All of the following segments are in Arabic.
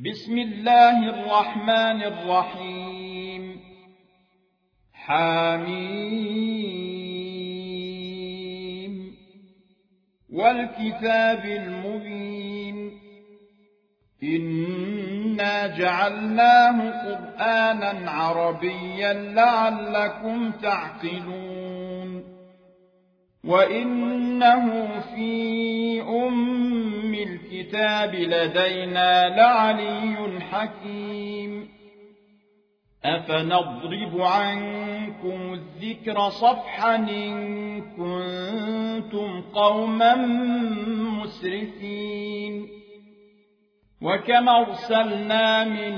بسم الله الرحمن الرحيم حميم والكتاب المبين إنا جعلناه قرآنا عربيا لعلكم تعقلون وإنه في أم الكتاب لدينا لعلي حكيم أفنضرب عنكم الذكر صفحا إن كنتم قوما مسرفين وكما أرسلنا من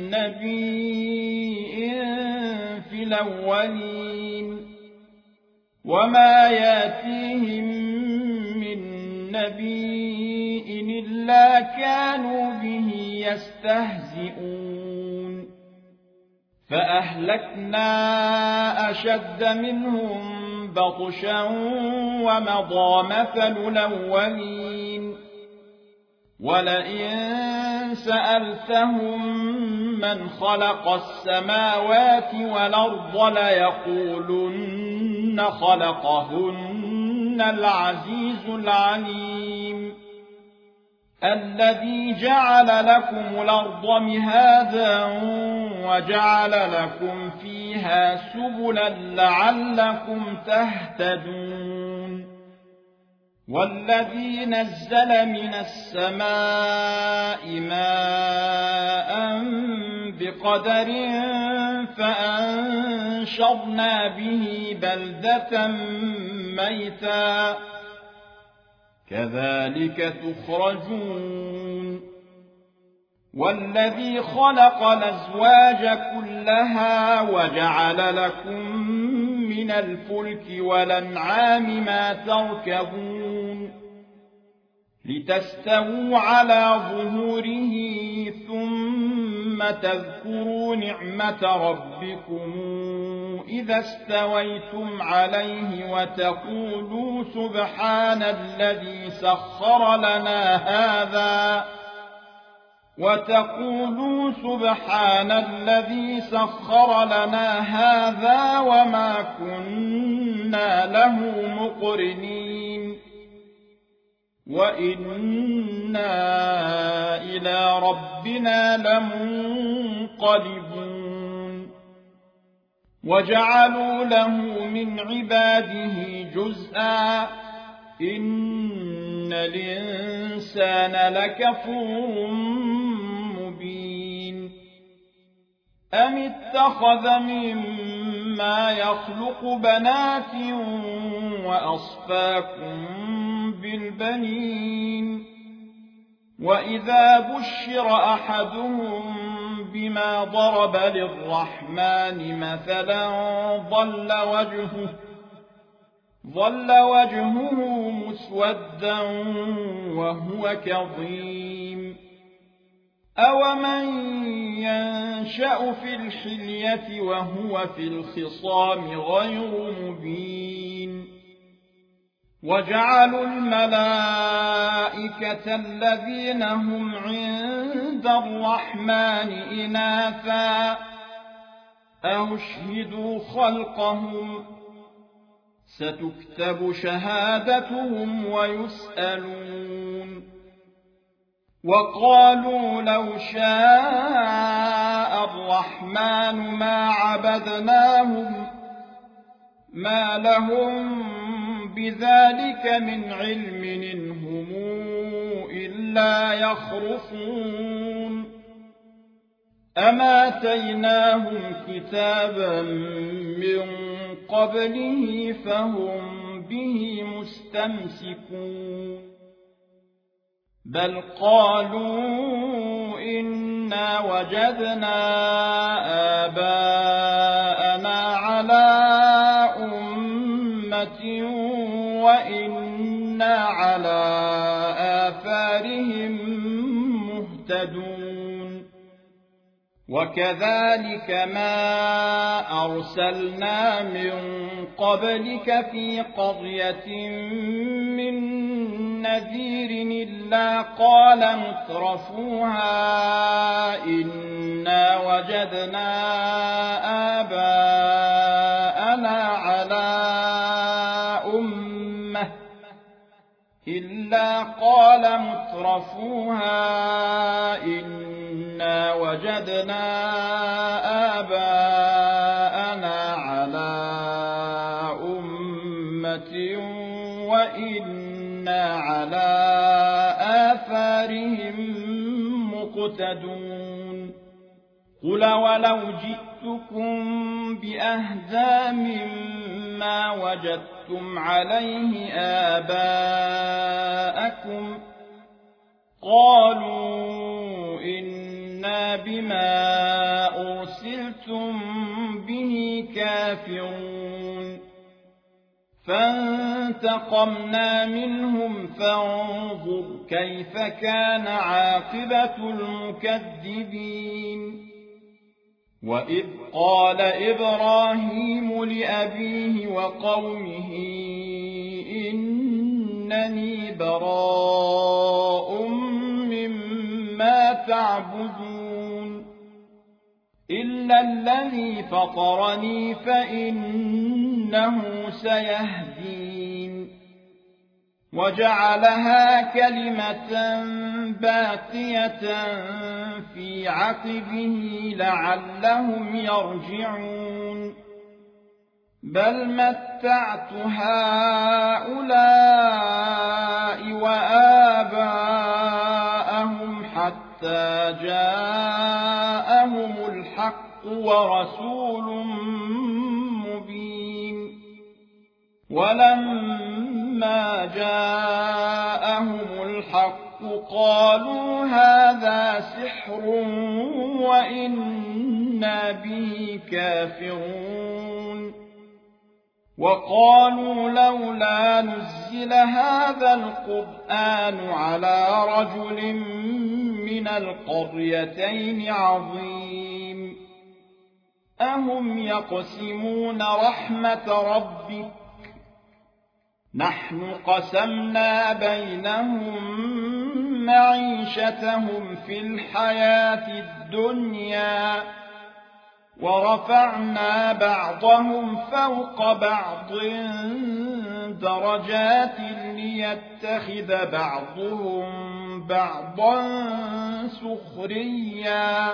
نبي في الأولين وما ياتيهم من نبي إلا كانوا به يستهزئون فأهلكنا أشد منهم بطشا ومضى مثل الأولين ولئن سألتهم من خلق السماوات والأرض ليقولن خلقهن العزيز العليم الذي جعل لكم الأرض مهادا وجعل لكم فيها سبلا لعلكم تهتدون والذي نزل من السماء ماء بقدر فأنشرنا به بلدة ميتا كذلك تخرجون والذي خلق الأزواج كلها وجعل لكم من الفلك والأنعام ما تركبون لتستووا على ظهوره ثم تذكروا نعمة ربكم إذا استويتم عليه وتقولوا سبحان الذي سخر لنا هذا وما كنا له مقرنين وإنا إلى ربنا لمنقلبون وجعلوا له من عباده جزءا إن الإنسان لكفور مبين أم اتخذ مما يخلق بنات وأصفاكم بالبنين وإذا بشر أحدهم بما ضرب للرحمن مثلا ظل وجهه مسودا وهو كظيم أومن ينشأ في الحلية وهو في الخصام غير مبين وجعلوا الملائكة الذين هم عند الرحمن إناثا أشهدوا خلقهم ستكتب شهادتهم ويسألون وقالوا لو شاء الرحمن ما عبدناهم ما لهم بذلك من علم إن هم إلا يخرصون أما آتيناهم كتابا من قبله فهم به مستمسكون بل قالوا إنا وجدنا آباءنا على أمة وإنا على آثارهم مهتدون وكذلك ما أرسلنا من قبلك في قرية من نذير إلا قال مترفوها إنا وجدنا آباءنا على أمة إنا وجدنا آباءنا على أمة وإنا على آثارهم مقتدون قل ولو جئتكم بأهدى مما وجدتم عليه آباءكم قالوا إنا بما أرسلتم به كافرون فانتقمنا منهم فانظر كيف كان عاقبة المكذبين وإذ قال إبراهيم لأبيه وقومه إنني براء مما تعبدون إلا الذي فطرني فإنه سيهدين وجعلها كلمة باقية في عقبه لعلهم يرجعون بل متعت هؤلاء وآباءهم حتى جاءهم الحق ورسول مبين ولما جاءهم الحق قالوا هذا سحر وإنا به كافرون وقالوا لولا نزل هذا القرآن على رجل من القريتين عظيم أهم يقسمون رحمة ربك نحن قسمنا بينهم معيشتهم في الحياة الدنيا ورفعنا بعضهم فوق بعض درجات ليتخذ بعضهم بعضا سخريا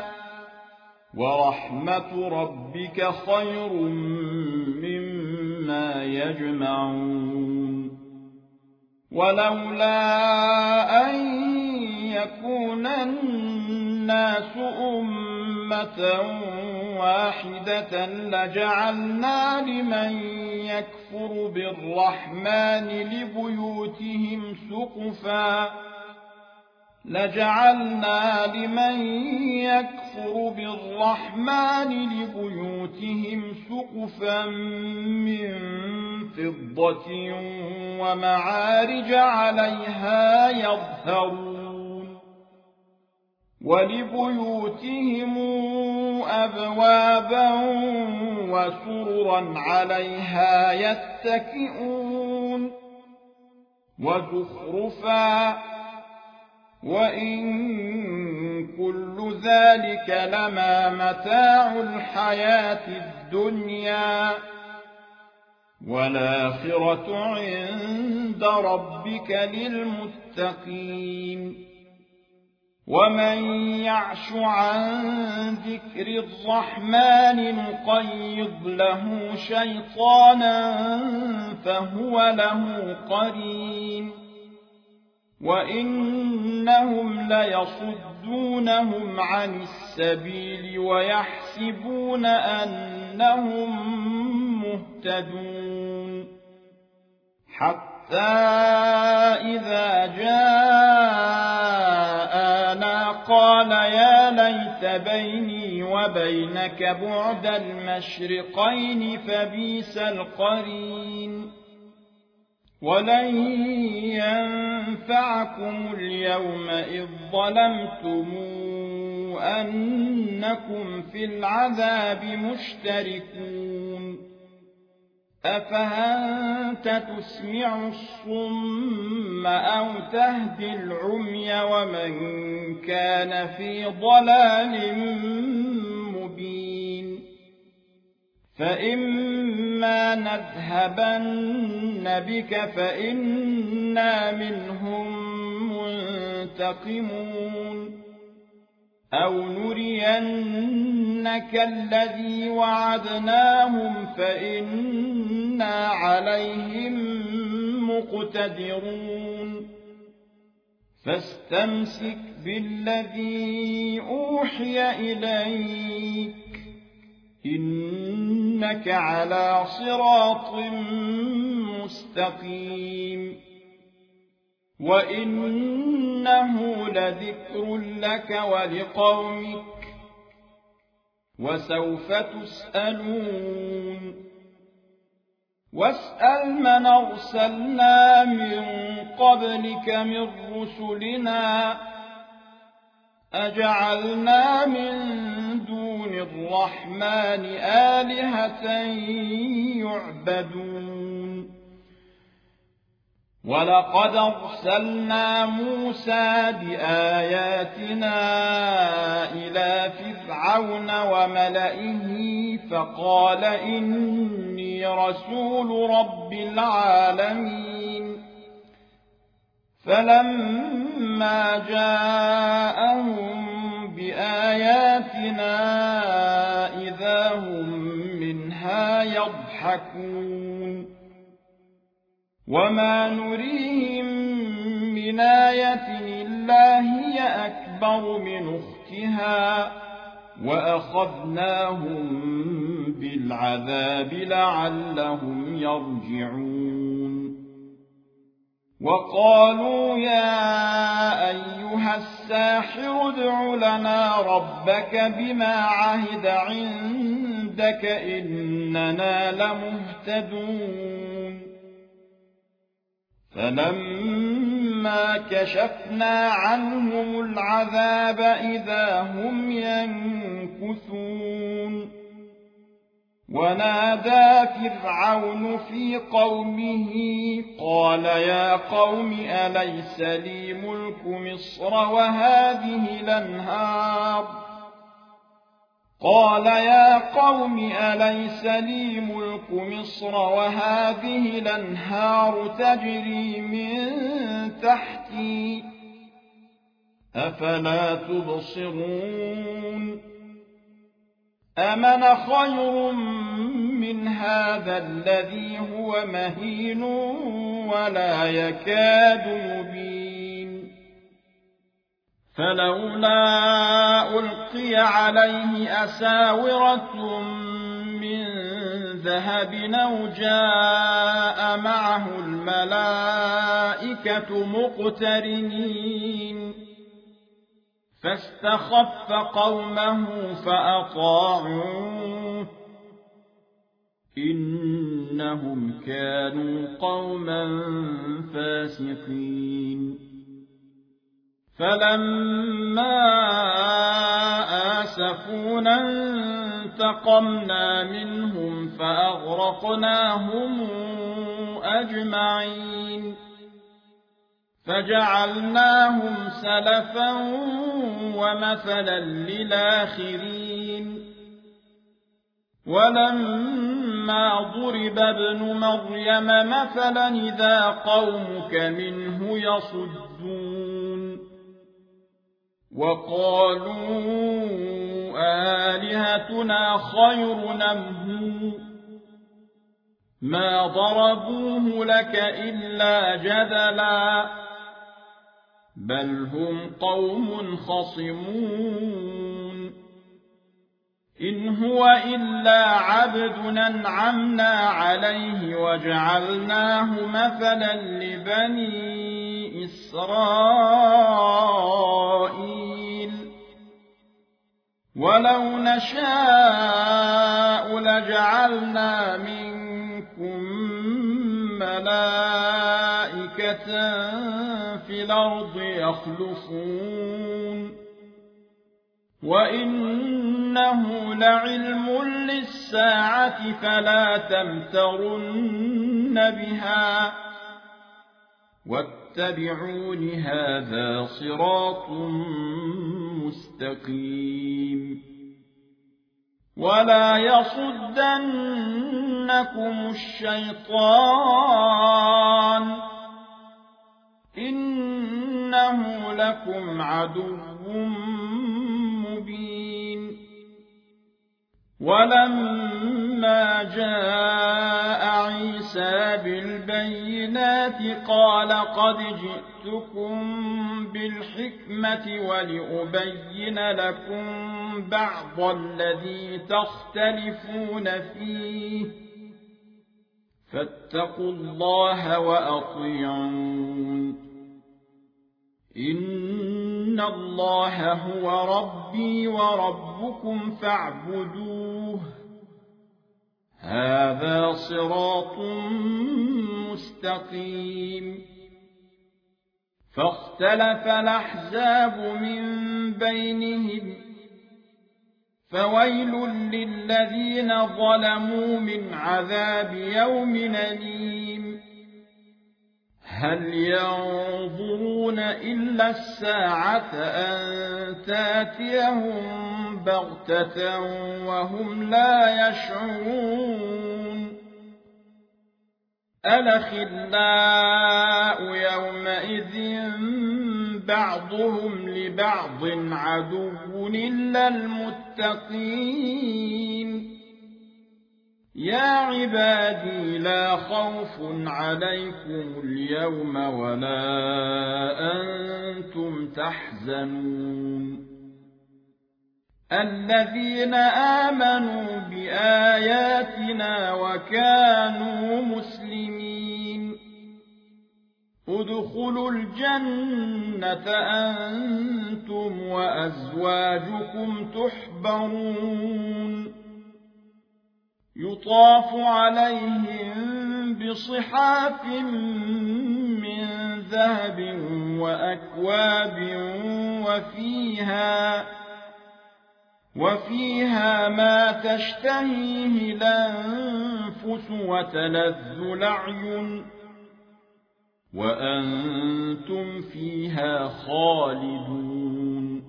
ورحمة ربك خير مما يجمعون ولولا أن يكون الناس أمة واحدة لجعلنا لمن يكفر بالرحمن لبيوتهم سقفا من فضة ومعارج عليها يظهرون ولبيوتهم أبوابا وسررا عليها يتكئون وزخرفا وإن كل ذلك لما متاع الحياة الدنيا والآخرة عند ربك للمتقين ومن يعش عن ذكر الرحمن نقيض له شيطانا فهو له قرين وإنهم ليصدونهم عن السبيل ويحسبون أنهم مهتدون حتى إذا جاءنا قال يا ليت بيني وبينك بعد المشرقين فبئس القرين ولن ينفعكم اليوم إذ ظلمتم أنكم في العذاب مشتركون أفأنت تسمع الصم أو تهدي العمي ومن كان في ضلال مبين فإما نذهبن بك فإنا منهم منتقمون أو نرينك الذي وعدناهم فإنا عليهم مقتدرون فاستمسك بالذي أوحي إليك إنك على صراط مستقيم وإنه لذكر لك ولقومك وسوف تسألون واسأل من أرسلنا من قبلك من رسلنا أجعلنا من دون الرحمن آلهة يعبدون ولقد أرسلنا موسى بآياتنا إلى فرعون وملئه فقال إني رسول رب العالمين فلما جاءهم بآياتنا إذا هم منها يضحكون وما نريهم من آية إلا هي أكبر من أختها وأخذناهم بالعذاب لعلهم يرجعون وقالوا يا أيها الساحر ادع لنا ربك بما عهد عندك إننا لمهتدون فلما كشفنا عنهم العذاب إذا هم ينكثون ونادى فرعون في قومه قال يا قوم أليس لي ملك مصر وهذه الأنهار قال يا قوم أليس لي ملك مصر وهذه الأنهار تجري من تحتي أفلا تبصرون أمن خير من هذا الذي هو مهين ولا يكاد يبين فلولا ألقي عليه أساورة من ذهب أو جاء معه الملائكة مقترنين فاستخف قومه فأطاعوه إنهم كانوا قوما فاسقين فلما آسفونا انتقمنا منهم فأغرقناهم أجمعين فجعلناهم سلفا ومثلا للآخرين ولما ضرب ابن مريم مثلا إذا قومك منه يصدون وقالوا آلهتنا خير أم ما ضربوه لك إلا جدلا بل هم قوم خصمون إن هو إلا عبد أنعمنا عليه وجعلناه مثلا لبني إسرائيل ولو نشاء لجعلنا منكم ملائكة في الأرض يخلفون وإنه لعلم للساعة فلا تمترن بها واتبعون هذا صراط مستقيم ولا يصدنكم الشيطان إنه لكم عدو مبين ولما جاء عيسى بالبينات قال قد جئتكم بالحكمة ولأبين لكم بعض الذي تختلفون فيه فاتقوا الله وأطيعون إن الله هو ربي وربكم فاعبدوه هذا صراط مستقيم فاختلف الأحزاب من بينهم فويل للذين ظلموا من عذاب يوم أليم هل ينظرون إلا الساعة أن تأتيهم بغتة وهم لا يشعرون الأخلاء يومئذ بعضهم لبعض عدو إلا المتقين يا عبادي لا خوف عليكم اليوم ولا أنتم تحزنون الذين آمنوا بآياتنا وكانوا مسلمين ادخلوا الجنة أنتم وأزواجكم تحبرون يطاف عليهم بصحاف من ذهب وأكواب وفيها ما تشتهيه الأنفس وتلذ الأعين وأنتم فيها خالدون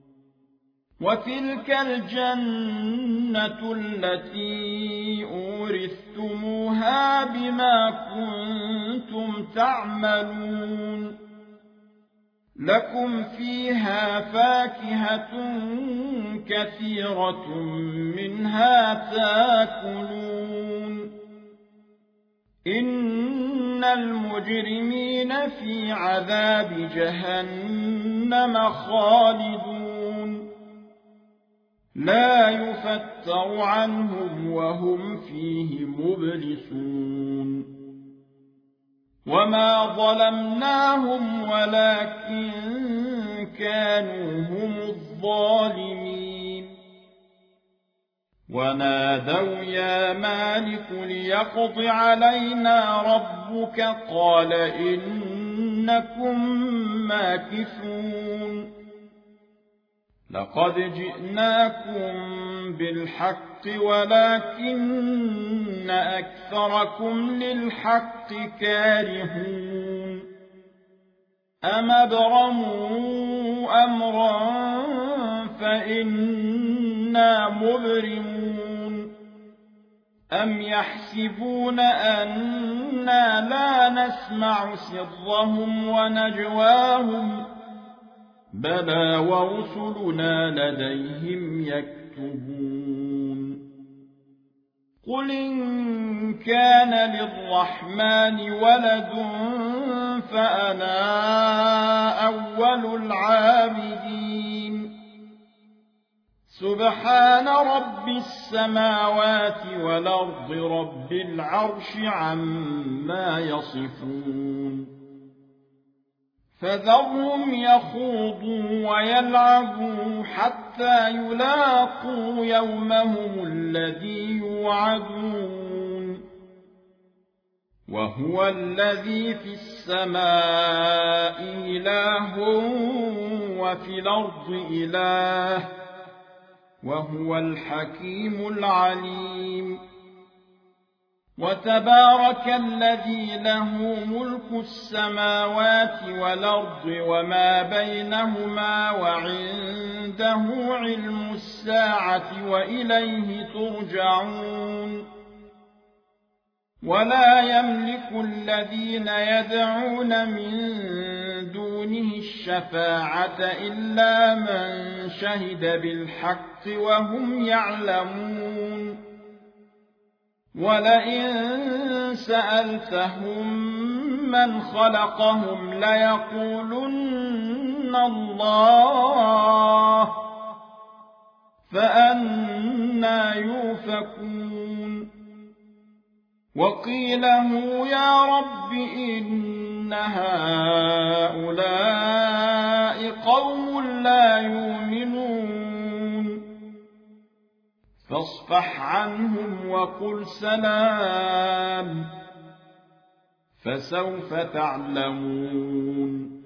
وتلك الجنة التي أورثتموها بما كنتم تعملون لكم فيها فاكهة كثيرة منها تاكلون إن المجرمين في عذاب جهنم خالدون لا يفتر عنهم وهم فيه مبلسون وما ظلمناهم ولكن كانوا هم الظالمين ونادوا يا مالك ليقض علينا ربك قال إنكم ماكثون لقد جئناكم بالحق ولكن أكثركم للحق كارهون أم أبرموا أمرا فإنا مبرمون أم يحسبون أنا لا نسمع سرهم ونجواهم بلى ورسلنا لديهم يكتبون قل إن كان للرحمن ولد فأنا أول العابدين سبحان رب السماوات والأرض رب العرش عما يصفون فذرهم يخوضوا ويلعبوا حتى يلاقوا يومهم الذي يوعدون وهو الذي في السماء إله وفي الأرض إله وهو الحكيم العليم. وتبارك الذي له ملك السماوات والأرض وما بينهما وعنده علم الساعة وإليه ترجعون. ولا يملك الذين يدعون من دونه الشفاعة إلا من شهد بالحق وهم يعلمون. ولئن سألتهم من خلقهم ليقولن الله فأنى يؤفكون. وقيله يا رب إن هؤلاء قوم لا يؤمنون فاصفح عنهم وقل سلام فسوف تعلمون.